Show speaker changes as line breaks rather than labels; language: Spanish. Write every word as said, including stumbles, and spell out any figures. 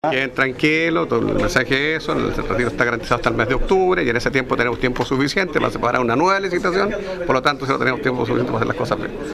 Queden tranquilos, todo el mensaje es eso, el retiro está garantizado hasta el mes de octubre y en ese tiempo tenemos tiempo suficiente para separar una nueva licitación, por lo tanto si no tenemos tiempo suficiente para hacer las cosas bien.